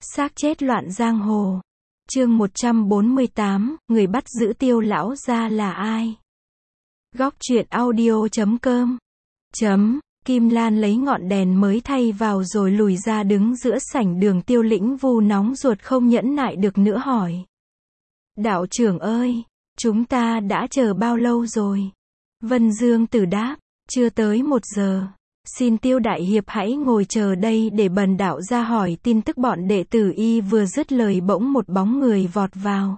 Xác chết loạn giang hồ. Chương 148, người bắt giữ Tiêu lão gia là ai? Góc truyện audio.com. Kim Lan lấy ngọn đèn mới thay vào rồi lùi ra đứng giữa sảnh đường. Tiêu Lĩnh Vu nóng ruột không nhẫn nại được nữa hỏi. Đạo trưởng ơi, chúng ta đã chờ bao lâu rồi? Vân Dương Tử đáp, chưa tới 1 giờ. Xin Tiêu đại hiệp hãy ngồi chờ đây để bần đạo ra hỏi tin tức. Bọn đệ tử y vừa dứt lời bỗng một bóng người vọt vào.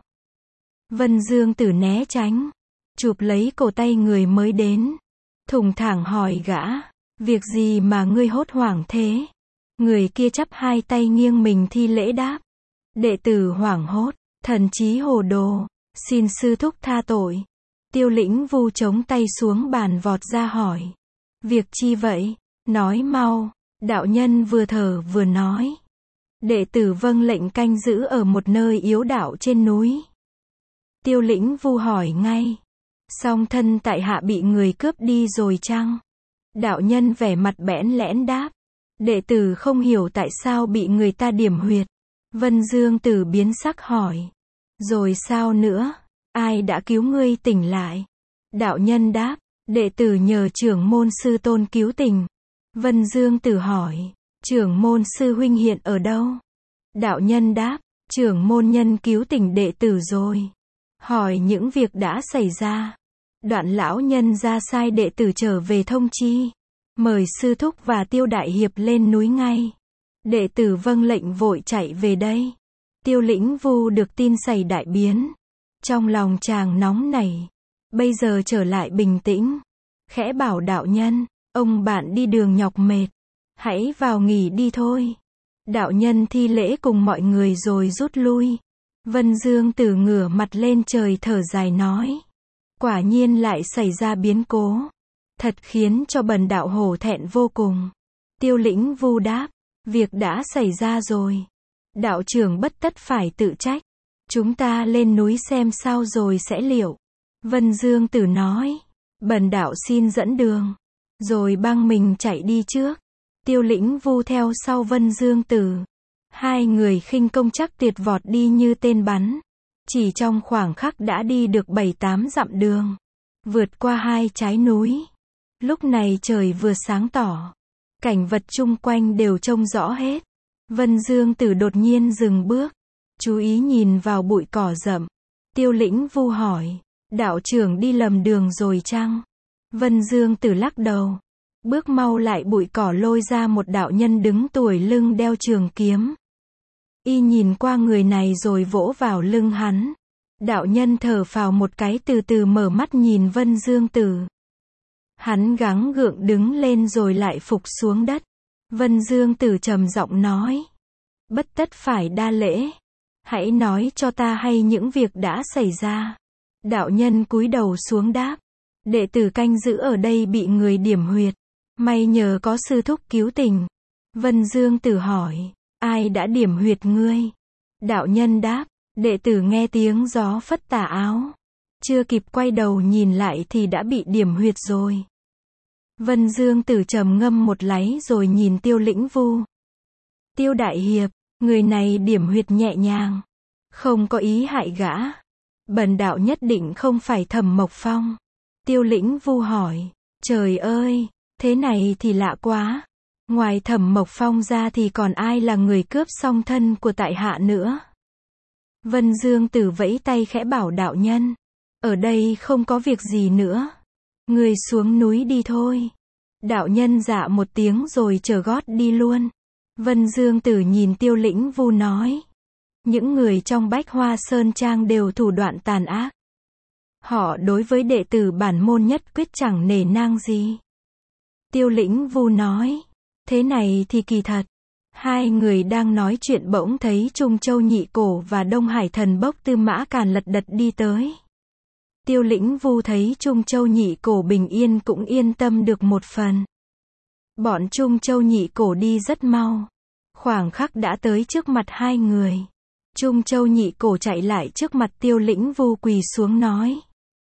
Vân Dương Tử né tránh, chụp lấy cổ tay người mới đến, thùng thẳng hỏi gã, việc gì mà ngươi hốt hoảng thế? Người kia chắp hai tay nghiêng mình thi lễ đáp, đệ tử hoảng hốt, thần trí hồ đồ, xin sư thúc tha tội. Tiêu Lĩnh Vu chống tay xuống bàn vọt ra hỏi, việc chi vậy? Nói mau. Đạo nhân vừa thở vừa nói, đệ tử vâng lệnh canh giữ ở một nơi yếu đạo trên núi. Tiêu Lĩnh Vu hỏi ngay, song thân tại hạ bị người cướp đi rồi chăng? Đạo nhân vẻ mặt bẽn lẽn đáp, đệ tử không hiểu tại sao bị người ta điểm huyệt. Vân Dương Tử biến sắc hỏi, rồi sao nữa? Ai đã cứu ngươi tỉnh lại? Đạo nhân đáp, đệ tử nhờ trưởng môn sư tôn cứu tỉnh. Vân Dương Tử hỏi, trưởng môn sư huynh hiện ở đâu? Đạo nhân đáp, trưởng môn nhân cứu tỉnh đệ tử rồi. Hỏi những việc đã xảy ra. Đoạn lão nhân ra sai đệ tử trở về thông chi, mời sư thúc và Tiêu đại hiệp lên núi ngay. Đệ tử vâng lệnh vội chạy về đây. Tiêu Lĩnh Vu được tin xảy đại biến, trong lòng chàng nóng nảy, bây giờ trở lại bình tĩnh, khẽ bảo đạo nhân, ông bạn đi đường nhọc mệt, hãy vào nghỉ đi thôi. Đạo nhân thi lễ cùng mọi người rồi rút lui. Vân Dương Tử ngửa mặt lên trời thở dài nói, quả nhiên lại xảy ra biến cố, thật khiến cho bần đạo hổ thẹn vô cùng. Tiêu Lĩnh Vu đáp, việc đã xảy ra rồi, đạo trưởng bất tất phải tự trách, chúng ta lên núi xem sao rồi sẽ liệu. Vân Dương Tử nói, bần đạo xin dẫn đường, rồi băng mình chạy đi trước. Tiêu Lĩnh Vu theo sau Vân Dương Tử. Hai người khinh công chắc tuyệt vọt đi như tên bắn. Chỉ trong khoảng khắc đã đi được 7-8 dặm đường, vượt qua 2 trái núi. Lúc này trời vừa sáng tỏ, cảnh vật chung quanh đều trông rõ hết. Vân Dương Tử đột nhiên dừng bước, chú ý nhìn vào bụi cỏ rậm. Tiêu Lĩnh Vu hỏi, đạo trưởng đi lầm đường rồi chăng? Vân Dương Tử lắc đầu, bước mau lại bụi cỏ lôi ra một đạo nhân đứng tuổi lưng đeo trường kiếm. Y nhìn qua người này rồi vỗ vào lưng hắn. Đạo nhân thở phào một cái từ từ mở mắt nhìn Vân Dương Tử. Hắn gắng gượng đứng lên rồi lại phục xuống đất. Vân Dương Tử trầm giọng nói, bất tất phải đa lễ, hãy nói cho ta hay những việc đã xảy ra. Đạo nhân cúi đầu xuống đáp, đệ tử canh giữ ở đây bị người điểm huyệt, may nhờ có sư thúc cứu tỉnh. Vân Dương Tử hỏi, ai đã điểm huyệt ngươi? Đạo nhân đáp, đệ tử nghe tiếng gió phất tà áo, chưa kịp quay đầu nhìn lại thì đã bị điểm huyệt rồi. Vân Dương Tử trầm ngâm một láy rồi nhìn Tiêu Lĩnh Vu. Tiêu đại hiệp, người này điểm huyệt nhẹ nhàng, không có ý hại gã. Bần đạo nhất định không phải Thẩm Mộc Phong. Tiêu Lĩnh Vu hỏi, trời ơi, thế này thì lạ quá. Ngoài Thẩm Mộc Phong ra thì còn ai là người cướp song thân của tại hạ nữa? Vân Dương Tử vẫy tay khẽ bảo đạo nhân, ở đây không có việc gì nữa, người xuống núi đi thôi. Đạo nhân dạ một tiếng rồi chở gót đi luôn. Vân Dương Tử nhìn Tiêu Lĩnh Vu nói, những người trong Bách Hoa Sơn Trang đều thủ đoạn tàn ác. Họ đối với đệ tử bản môn nhất quyết chẳng nể nang gì. Tiêu Lĩnh Vu nói, thế này thì kỳ thật. Hai người đang nói chuyện bỗng thấy Trung Châu Nhị Cổ và Đông Hải Thần Bốc Tư Mã Càn lật đật đi tới. Tiêu Lĩnh Vu thấy Trung Châu Nhị Cổ bình yên cũng yên tâm được một phần. Bọn Trung Châu Nhị Cổ đi rất mau, khoảng khắc đã tới trước mặt hai người. Trung Châu Nhị Cổ chạy lại trước mặt Tiêu Lĩnh Vu quỳ xuống nói,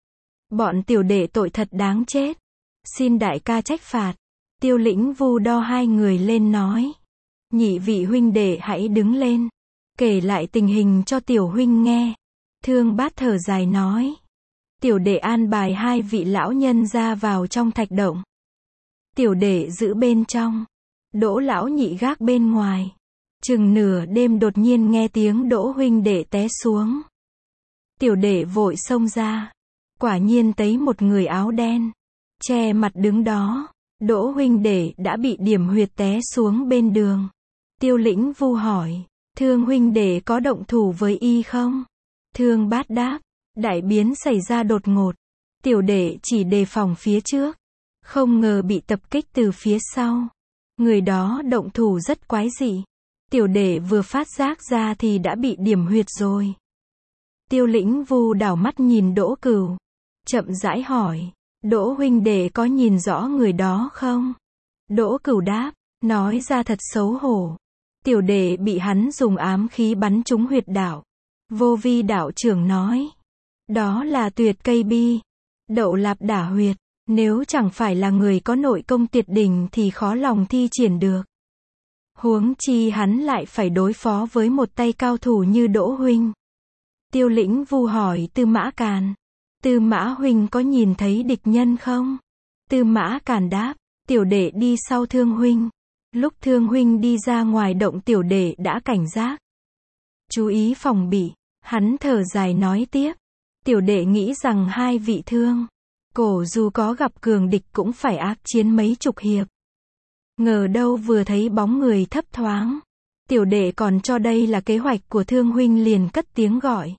bọn tiểu đệ tội thật đáng chết, xin đại ca trách phạt. Tiêu Lĩnh Vu đo hai người lên nói, nhị vị huynh đệ hãy đứng lên. kể lại tình hình cho tiểu huynh nghe. Thương Bát thở dài nói. Tiểu đệ an bài 2 vị lão nhân ra vào trong thạch động. Tiểu đệ giữ bên trong. Đỗ lão nhị gác bên ngoài. Chừng nửa đêm đột nhiên nghe tiếng Đỗ huynh đệ té xuống. Tiểu đệ vội xông ra. Quả nhiên thấy một người áo đen. Che mặt đứng đó. Đỗ huynh đệ đã bị điểm huyệt té xuống bên đường. Tiêu Lĩnh Vu hỏi. Thương huynh đệ có động thủ với y không? Thương Bát đáp. Đại biến xảy ra đột ngột. Tiểu đệ chỉ đề phòng phía trước. Không ngờ bị tập kích từ phía sau. Người đó động thủ rất quái dị. Tiểu đệ vừa phát giác ra thì đã bị điểm huyệt rồi. Tiêu Lĩnh Vu đảo mắt nhìn Đỗ Cửu. Chậm rãi hỏi. Đỗ huynh đệ có nhìn rõ người đó không? Đỗ Cửu đáp. Nói ra thật xấu hổ. Tiểu đệ bị hắn dùng ám khí bắn trúng huyệt đạo. Vô Vi đạo trưởng nói. Đó là tuyệt cây bi. Đậu lạp đả huyệt. Nếu chẳng phải là người có nội công tuyệt đỉnh thì khó lòng thi triển được. Huống chi hắn lại phải đối phó với một tay cao thủ như Đỗ huynh. Tiêu Lĩnh Vu hỏi Tư Mã Càn. Tư Mã huynh có nhìn thấy địch nhân không? Tư Mã Càn đáp. Tiểu đệ đi sau Thương huynh. Lúc Thương huynh đi ra ngoài động tiểu đệ đã cảnh giác. Chú ý phòng bị. Hắn thở dài nói tiếp. Tiểu đệ nghĩ rằng 2 vị Thương Cổ dù có gặp cường địch cũng phải ác chiến mấy chục hiệp. Ngờ đâu vừa thấy bóng người thấp thoáng. Tiểu đệ còn cho đây là kế hoạch của Thương huynh liền cất tiếng gọi.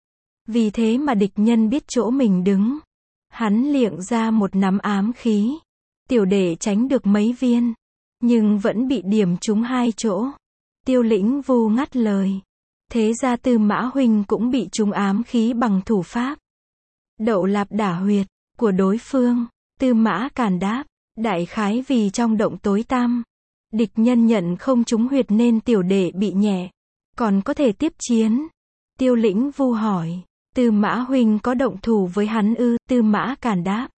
Vì thế mà địch nhân biết chỗ mình đứng. Hắn liệng ra một nắm ám khí. Tiểu đệ tránh được mấy viên. Nhưng vẫn bị điểm trúng 2 chỗ. Tiêu Lĩnh Vu ngắt lời. Thế ra Tư Mã huynh cũng bị trúng ám khí bằng thủ pháp đậu lạp đả huyệt của đối phương. Tư Mã Càn đáp. Đại khái vì trong động tối tăm. Địch nhân nhận không trúng huyệt nên tiểu đệ bị nhẹ. Còn có thể tiếp chiến. Tiêu Lĩnh Vu hỏi. Tư Mã huynh có động thủ với hắn ư? Tư Mã Càn đáp.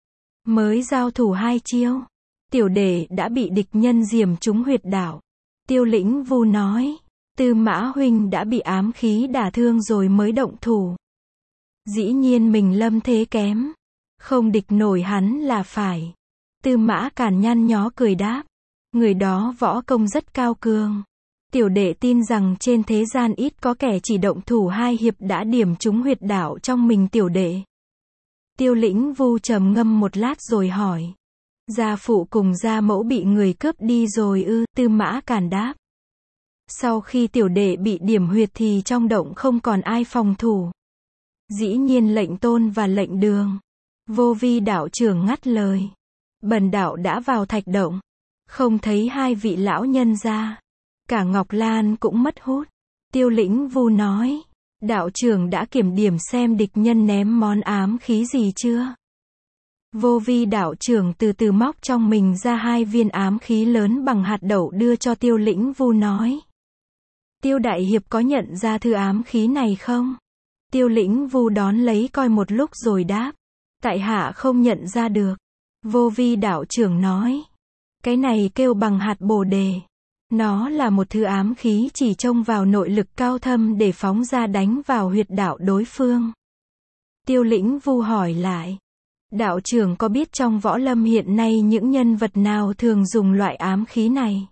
Mới giao thủ 2 chiêu. Tiểu đệ đã bị địch nhân diềm trúng huyệt đạo. Tiêu Lĩnh Vu nói. Tư Mã huynh đã bị ám khí đả thương rồi mới động thủ. Dĩ nhiên mình lâm thế kém. Không địch nổi hắn là phải. Tư Mã Càn nhăn nhó cười đáp. Người đó võ công rất cao cường. Tiểu đệ tin rằng trên thế gian ít có kẻ chỉ động thủ 2 hiệp đã điểm trúng huyệt đạo trong mình tiểu đệ. Tiêu Lĩnh Vu trầm ngâm một lát rồi hỏi. Gia phụ cùng gia mẫu bị người cướp đi rồi ư? Tư Mã Càn đáp. Sau khi tiểu đệ bị điểm huyệt thì trong động không còn ai phòng thủ. Dĩ nhiên lệnh Tôn và lệnh Đường. Vô Vi đạo trưởng ngắt lời. Bần đạo đã vào thạch động. Không thấy 2 vị lão nhân ra. Cả Ngọc Lan cũng mất hút. Tiêu Lĩnh Vu nói. Đạo trưởng đã kiểm điểm xem địch nhân ném món ám khí gì chưa? Vô Vi đạo trưởng từ từ móc trong mình ra 2 viên ám khí lớn bằng hạt đậu đưa cho Tiêu Lĩnh Vu nói. Tiêu đại hiệp có nhận ra thư ám khí này không? Tiêu Lĩnh Vu đón lấy coi một lúc rồi đáp. Tại hạ không nhận ra được. Vô Vi đạo trưởng nói. Cái này kêu bằng hạt bồ đề. Nó là một thứ ám khí chỉ trông vào nội lực cao thâm để phóng ra đánh vào huyệt đạo đối phương. Tiêu Lĩnh Vu hỏi lại. Đạo trưởng có biết trong võ lâm hiện nay những nhân vật nào thường dùng loại ám khí này?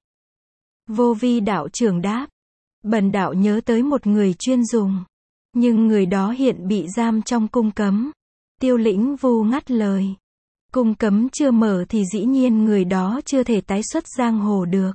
Vô Vi đạo trưởng đáp. Bần đạo nhớ tới một người chuyên dùng. Nhưng người đó hiện bị giam trong cung cấm. Tiêu Lĩnh Vu ngắt lời. Cung cấm chưa mở thì dĩ nhiên người đó chưa thể tái xuất giang hồ được.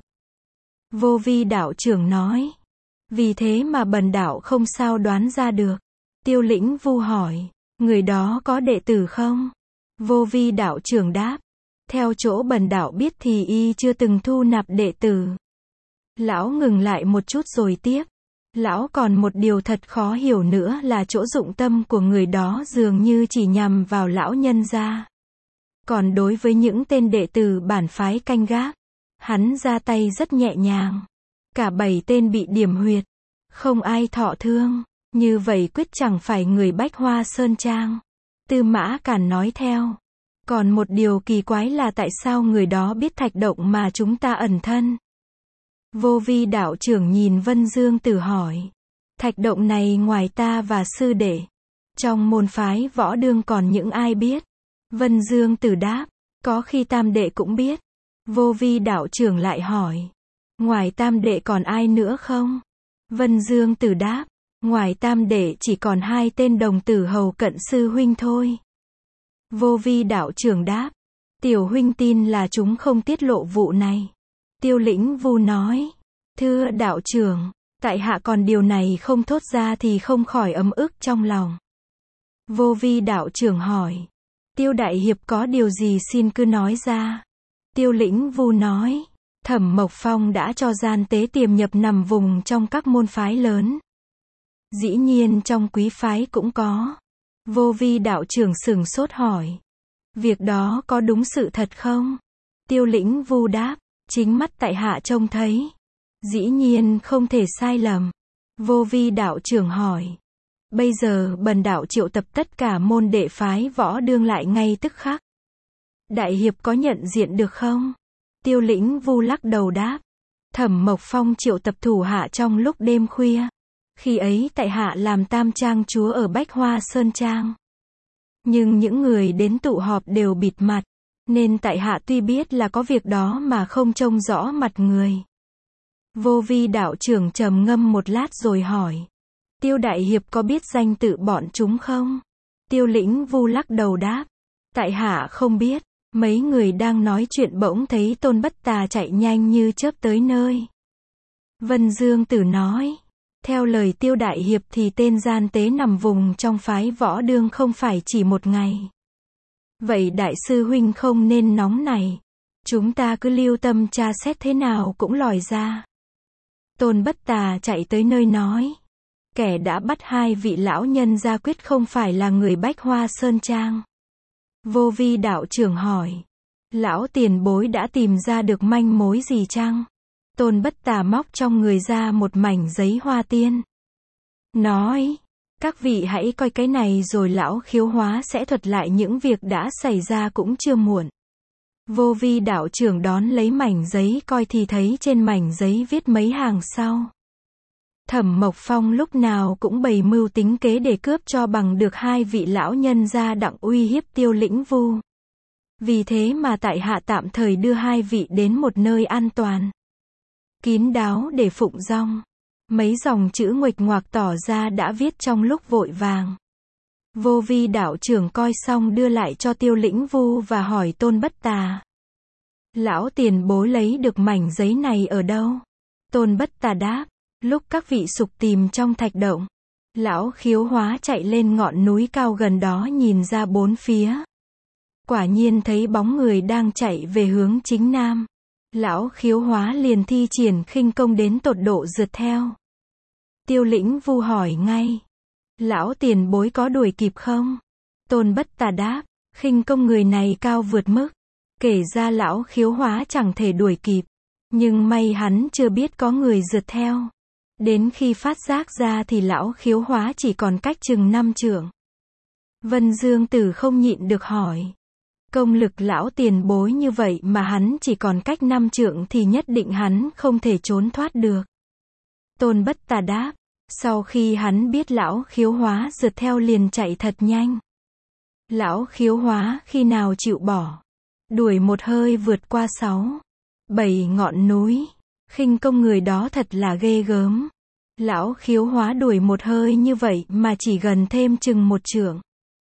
Vô Vi đạo trưởng nói. Vì thế mà bần đạo không sao đoán ra được. Tiêu Lĩnh Vu hỏi. Người đó có đệ tử không? Vô Vi đạo trưởng đáp. Theo chỗ bần đạo biết thì y chưa từng thu nạp đệ tử. Lão ngừng lại một chút rồi tiếp. Lão còn một điều thật khó hiểu nữa là chỗ dụng tâm của người đó dường như chỉ nhằm vào lão nhân gia. Còn đối với những tên đệ tử bản phái canh gác, hắn ra tay rất nhẹ nhàng. Cả 7 tên bị điểm huyệt. Không ai thọ thương. Như vậy quyết chẳng phải người Bách Hoa Sơn Trang. Tư Mã Càn nói theo. Còn một điều kỳ quái là tại sao người đó biết thạch động mà chúng ta ẩn thân. Vô vi đạo trưởng nhìn Vân Dương Tử hỏi. Thạch động này ngoài ta và sư đệ, trong môn phái võ đương còn những ai biết? Vân Dương Tử đáp. Có khi tam đệ cũng biết. Vô vi đạo trưởng lại hỏi. Ngoài tam đệ còn ai nữa không? Vân Dương Tử đáp. Ngoài tam đệ chỉ còn 2 tên đồng tử hầu cận sư huynh thôi. Vô vi đạo trưởng đáp. Tiểu huynh tin là chúng không tiết lộ vụ này. Tiêu Lĩnh Vu nói. Thưa đạo trưởng, tại hạ còn điều này không thốt ra thì không khỏi ấm ức trong lòng. Vô vi đạo trưởng hỏi. Tiêu đại hiệp có điều gì xin cứ nói ra. Tiêu Lĩnh Vu nói. Thẩm Mộc Phong đã cho gian tế tiềm nhập nằm vùng trong các môn phái lớn. Dĩ nhiên trong quý phái cũng có. Vô vi đạo trưởng sửng sốt hỏi. Việc đó có đúng sự thật không? Tiêu Lĩnh Vu đáp. Chính mắt tại hạ trông thấy. Dĩ nhiên không thể sai lầm. Vô vi đạo trưởng hỏi. Bây giờ bần đạo triệu tập tất cả môn đệ phái võ đương lại ngay tức khắc. Đại hiệp có nhận diện được không? Tiêu Lĩnh Vu lắc đầu đáp. Thẩm Mộc Phong triệu tập thủ hạ trong lúc đêm khuya. Khi ấy tại hạ làm tam trang chúa ở Bách Hoa Sơn Trang. Nhưng những người đến tụ họp đều bịt mặt, nên tại hạ tuy biết là có việc đó mà không trông rõ mặt người. Vô vi đạo trưởng trầm ngâm một lát rồi hỏi. Tiêu đại hiệp có biết danh tự bọn chúng không? Tiêu Lĩnh Vu lắc đầu đáp. Tại hạ không biết. Mấy người đang nói chuyện bỗng thấy Tôn Bất Tà chạy nhanh như chớp tới nơi. Vân Dương Tử nói. Theo lời Tiêu đại hiệp thì tên gian tế nằm vùng trong phái võ đương không phải chỉ một ngày. Vậy đại sư huynh không nên nóng này. Chúng ta cứ lưu tâm tra xét thế nào cũng lòi ra. Tôn Bất Tà chạy tới nơi nói. Kẻ đã bắt 2 vị lão nhân ra quyết không phải là người Bách Hoa Sơn Trang. Vô vi đạo trưởng hỏi. Lão tiền bối đã tìm ra được manh mối gì chăng? Tôn Bất Tà móc trong người ra một mảnh giấy hoa tiên. Nói. Các vị hãy coi cái này rồi lão Khiếu Hóa sẽ thuật lại những việc đã xảy ra cũng chưa muộn. Vô vi đạo trưởng đón lấy mảnh giấy coi thì thấy trên mảnh giấy viết mấy hàng sau. Thẩm Mộc Phong lúc nào cũng bày mưu tính kế để cướp cho bằng được 2 vị lão nhân ra đặng uy hiếp Tiêu Lĩnh Vu. Vì thế mà tại hạ tạm thời đưa 2 vị đến một nơi an toàn, kín đáo để phụng dong. Mấy dòng chữ nguệch ngoạc tỏ ra đã viết trong lúc vội vàng. Vô vi đạo trưởng coi xong đưa lại cho Tiêu Lĩnh Vu và hỏi Tôn Bất Tà. Lão tiền bối lấy được mảnh giấy này ở đâu? Tôn Bất Tà đáp. Lúc các vị sục tìm trong thạch động, lão Khiếu Hóa chạy lên ngọn núi cao gần đó nhìn ra bốn phía. Quả nhiên thấy bóng người đang chạy về hướng chính nam. Lão Khiếu Hóa liền thi triển khinh công đến tột độ rượt theo. Tiêu Lĩnh Vu hỏi ngay. Lão tiền bối có đuổi kịp không? Tôn Bất Tà đáp. Khinh công người này cao vượt mức. Kể ra lão Khiếu Hóa chẳng thể đuổi kịp. Nhưng may hắn chưa biết có người rượt theo. Đến khi phát giác ra thì lão Khiếu Hóa chỉ còn cách chừng 5 trượng. Vân Dương Tử không nhịn được hỏi. Công lực lão tiền bối như vậy mà hắn chỉ còn cách 5 trượng thì nhất định hắn không thể trốn thoát được. Tôn Bất Tà đáp. Sau khi hắn biết lão Khiếu Hóa rượt theo liền chạy thật nhanh. Lão Khiếu Hóa khi nào chịu bỏ. Đuổi một hơi vượt qua 6, 7 ngọn núi. Khinh công người đó thật là ghê gớm. Lão Khiếu Hóa đuổi một hơi như vậy mà chỉ gần thêm chừng 1 trượng.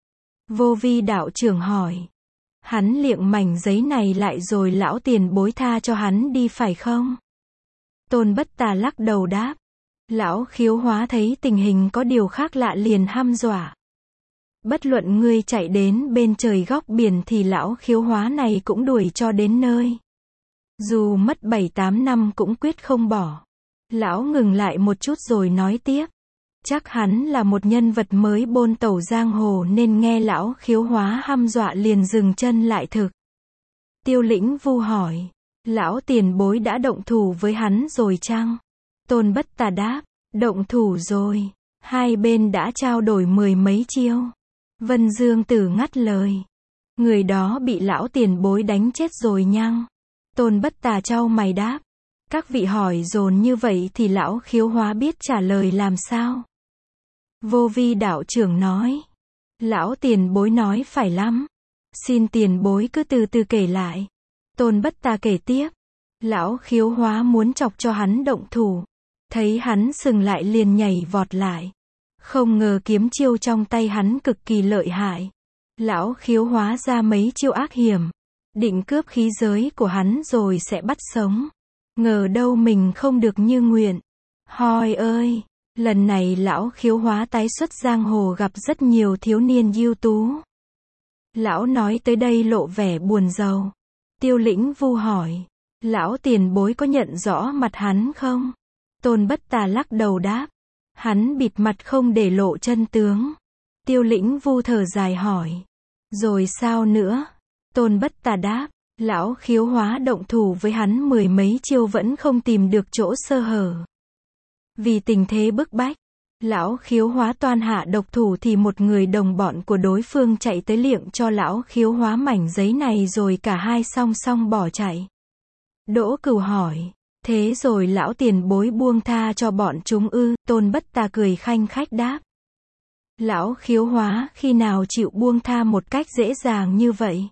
Vô vi đạo trưởng hỏi. Hắn liệng mảnh giấy này lại rồi lão tiền bối tha cho hắn đi phải không? Tôn Bất Tà lắc đầu đáp. Lão Khiếu Hóa thấy tình hình có điều khác lạ liền hăm dọa. Bất luận ngươi chạy đến bên trời góc biển thì lão Khiếu Hóa này cũng đuổi cho đến nơi. Dù mất 7-8 năm cũng quyết không bỏ. Lão ngừng lại một chút rồi nói tiếp. Chắc hắn là một nhân vật mới bôn tẩu giang hồ nên nghe lão Khiếu Hóa hăm dọa liền dừng chân lại thực. Tiêu Lĩnh Vu hỏi. Lão tiền bối đã động thủ với hắn rồi chăng? Tôn Bất Tà đáp. Động thủ rồi. Hai bên đã trao đổi 10 mấy chiêu. Vân Dương Tử ngắt lời. Người đó bị lão tiền bối đánh chết rồi nhăng? Tôn Bất Tà chau mày đáp. Các vị hỏi dồn như vậy thì lão Khiếu Hóa biết trả lời làm sao? Vô Vi đạo trưởng nói. Lão tiền bối nói phải lắm. Xin tiền bối cứ từ từ kể lại. Tôn Bất Tà kể tiếp. Lão Khiếu Hóa muốn chọc cho hắn động thủ. Thấy hắn sừng lại liền nhảy vọt lại. Không ngờ kiếm chiêu trong tay hắn cực kỳ lợi hại. Lão Khiếu Hóa ra mấy chiêu ác hiểm. Định cướp khí giới của hắn rồi sẽ bắt sống. Ngờ đâu mình không được như nguyện. Hoi ơi! Lần này lão Khiếu Hóa tái xuất giang hồ gặp rất nhiều thiếu niên ưu tú. Lão nói tới đây lộ vẻ buồn rầu. Tiêu Lĩnh Vu hỏi. Lão tiền bối có nhận rõ mặt hắn không? Tôn Bất Tà lắc đầu đáp. Hắn bịt mặt không để lộ chân tướng. Tiêu Lĩnh Vu thở dài hỏi. Rồi sao nữa? Tôn Bất Tà đáp. Lão Khiếu Hóa động thủ với hắn mười mấy chiêu vẫn không tìm được chỗ sơ hở. Vì tình thế bức bách, lão Khiếu Hóa toan hạ độc thủ thì một người đồng bọn của đối phương chạy tới liệng cho lão Khiếu Hóa mảnh giấy này rồi cả hai song song bỏ chạy. Đỗ Cửu hỏi, thế rồi lão tiền bối buông tha cho bọn chúng ư? Tôn Bất Tà cười khanh khách đáp. Lão Khiếu Hóa khi nào chịu buông tha một cách dễ dàng như vậy?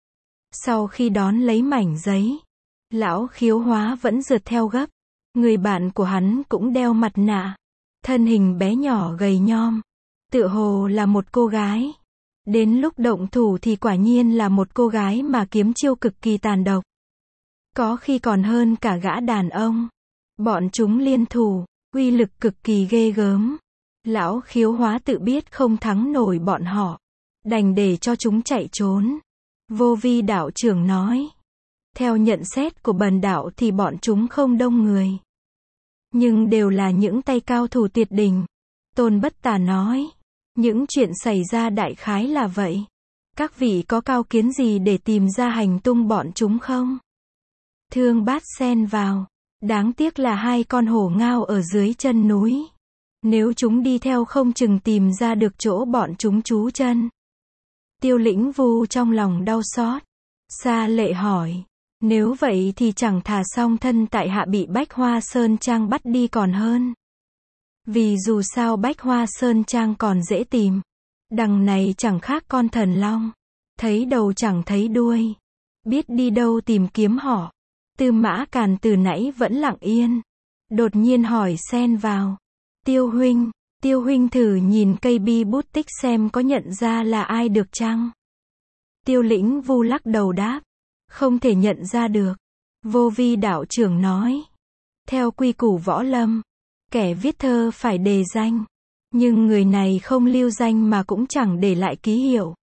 Sau khi đón lấy mảnh giấy, lão Khiếu Hóa vẫn rượt theo gấp. Người bạn của hắn cũng đeo mặt nạ. Thân hình bé nhỏ gầy nhom. Tựa hồ là một cô gái. Đến lúc động thủ thì quả nhiên là một cô gái mà kiếm chiêu cực kỳ tàn độc. Có khi còn hơn cả gã đàn ông. Bọn chúng liên thủ, uy lực cực kỳ ghê gớm. Lão Khiếu Hóa tự biết không thắng nổi bọn họ. Đành để cho chúng chạy trốn. Vô Vi đạo trưởng nói. Theo nhận xét của bần đạo thì bọn chúng không đông người. Nhưng đều là những tay cao thủ tuyệt đỉnh. Tôn Bất Tà nói. Những chuyện xảy ra đại khái là vậy. Các vị có cao kiến gì để tìm ra hành tung bọn chúng không? Thương Bát xen vào. Đáng tiếc là hai con hổ ngao ở dưới chân núi. Nếu chúng đi theo không chừng tìm ra được chỗ bọn chúng trú chân. Tiêu Lĩnh Vu trong lòng đau xót. Sa Lệ hỏi. Nếu vậy thì chẳng thà song thân tại hạ bị Bách Hoa Sơn Trang bắt đi còn hơn. Vì dù sao Bách Hoa Sơn Trang còn dễ tìm. Đằng này chẳng khác con thần long. Thấy đầu chẳng thấy đuôi. Biết đi đâu tìm kiếm họ. Tư Mã Càn từ nãy vẫn lặng yên. Đột nhiên hỏi xen vào. Tiêu huynh thử nhìn cây bi bút tích xem có nhận ra là ai được chăng? Tiêu Lĩnh Vu lắc đầu đáp. Không thể nhận ra được. Vô Vi đạo trưởng nói. Theo quy củ võ lâm, kẻ viết thơ phải đề danh. Nhưng người này không lưu danh mà cũng chẳng để lại ký hiệu.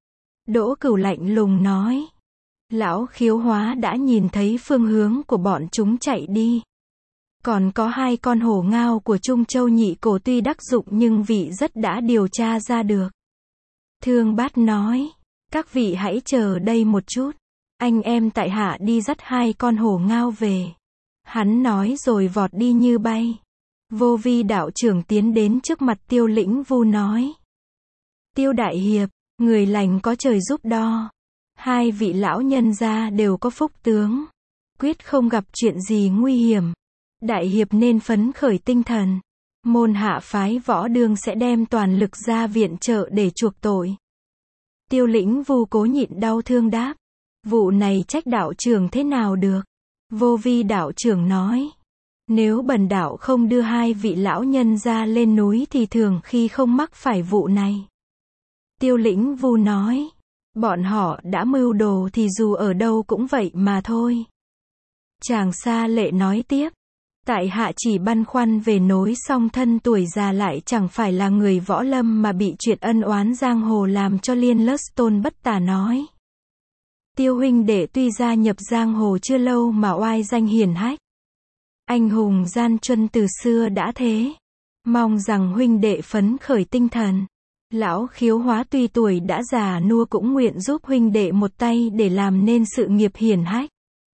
Đỗ Cửu lạnh lùng nói. Lão Khiếu Hóa đã nhìn thấy phương hướng của bọn chúng chạy đi. Còn có hai con hổ ngao của Trung Châu Nhị Cổ tuy đắc dụng nhưng vị rất đã điều tra ra được. Thương Bát nói. Các vị hãy chờ đây một chút. Anh em tại hạ đi dắt hai con hổ ngao về. Hắn nói rồi vọt đi như bay. Vô Vi đạo trưởng tiến đến trước mặt Tiêu Lĩnh Vu nói. Tiêu đại hiệp, người lành có trời giúp đo. Hai vị lão nhân gia đều có phúc tướng. Quyết không gặp chuyện gì nguy hiểm. Đại hiệp nên phấn khởi tinh thần. Môn hạ phái võ đương sẽ đem toàn lực ra viện trợ để chuộc tội. Tiêu Lĩnh Vu cố nhịn đau thương đáp. Vụ này trách đạo trưởng thế nào được? Vô Vi đạo trưởng nói. Nếu bần đạo không đưa hai vị lão nhân ra lên núi thì thường khi không mắc phải vụ này. Tiêu Lĩnh Vu nói. Bọn họ đã mưu đồ thì dù ở đâu cũng vậy mà thôi. Chàng Sa Lệ nói tiếp. Tại hạ chỉ băn khoăn về nối song thân tuổi già lại chẳng phải là người võ lâm mà bị chuyện ân oán giang hồ làm cho liên lất. Tôn Bất Tà nói. Tiêu huynh đệ tuy gia nhập giang hồ chưa lâu mà oai danh hiển hách. Anh hùng gian truân từ xưa đã thế. Mong rằng huynh đệ phấn khởi tinh thần. Lão Khiếu Hóa tuy tuổi đã già nua cũng nguyện giúp huynh đệ một tay để làm nên sự nghiệp hiển hách.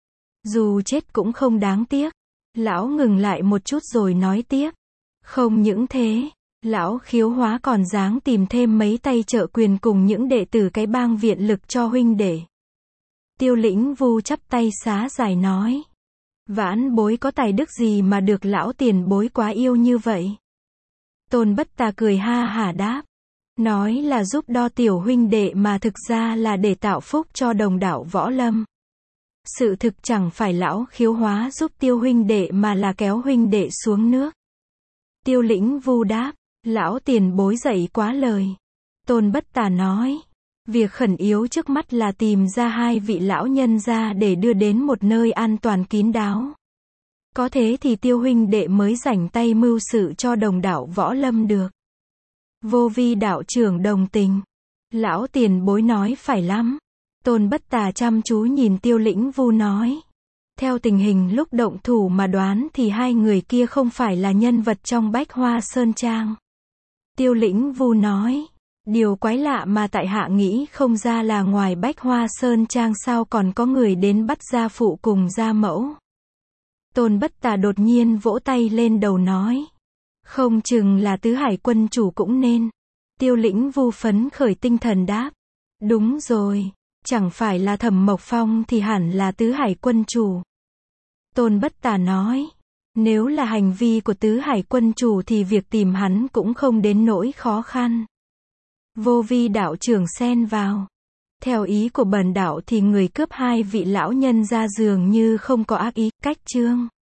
Dù chết cũng không đáng tiếc. Lão ngừng lại một chút rồi nói tiếp. Không những thế, lão Khiếu Hóa còn dáng tìm thêm mấy tay trợ quyền cùng những đệ tử cái bang viện lực cho huynh đệ. Tiêu Lĩnh Vu chắp tay xá giải nói. Vãn bối có tài đức gì mà được lão tiền bối quá yêu như vậy? Tôn Bất Tà cười ha hả đáp. Nói là giúp đo tiểu huynh đệ mà thực ra là để tạo phúc cho đồng đạo võ lâm. Sự thực chẳng phải lão khiếu hóa giúp Tiêu huynh đệ mà là kéo huynh đệ xuống nước. Tiêu Lĩnh Vu đáp. Lão tiền bối dạy quá lời. Tôn Bất Tà nói. Việc khẩn yếu trước mắt là tìm ra hai vị lão nhân ra để đưa đến một nơi an toàn kín đáo. Có thế thì Tiêu huynh đệ mới rảnh tay mưu sự cho đồng đạo võ lâm được. Vô Vi đạo trưởng đồng tình. Lão tiền bối nói phải lắm. Tôn Bất Tà chăm chú nhìn Tiêu Lĩnh Vu nói. Theo tình hình lúc động thủ mà đoán thì hai người kia không phải là nhân vật trong Bách Hoa Sơn Trang. Tiêu Lĩnh Vu nói. Điều quái lạ mà tại hạ nghĩ không ra là ngoài Bách Hoa Sơn Trang sao còn có người đến bắt gia phụ cùng gia mẫu. Tôn Bất Tà đột nhiên vỗ tay lên đầu nói. Không chừng là Tứ Hải quân chủ cũng nên. Tiêu Lĩnh Vu phấn khởi tinh thần đáp. Đúng rồi, chẳng phải là Thẩm Mộc Phong thì hẳn là Tứ Hải quân chủ. Tôn Bất Tà nói. Nếu là hành vi của Tứ Hải quân chủ thì việc tìm hắn cũng không đến nỗi khó khăn. Vô Vi đạo trưởng xen vào. Theo ý của bần đạo thì người cướp hai vị lão nhân ra dường như không có ác ý, cách chương.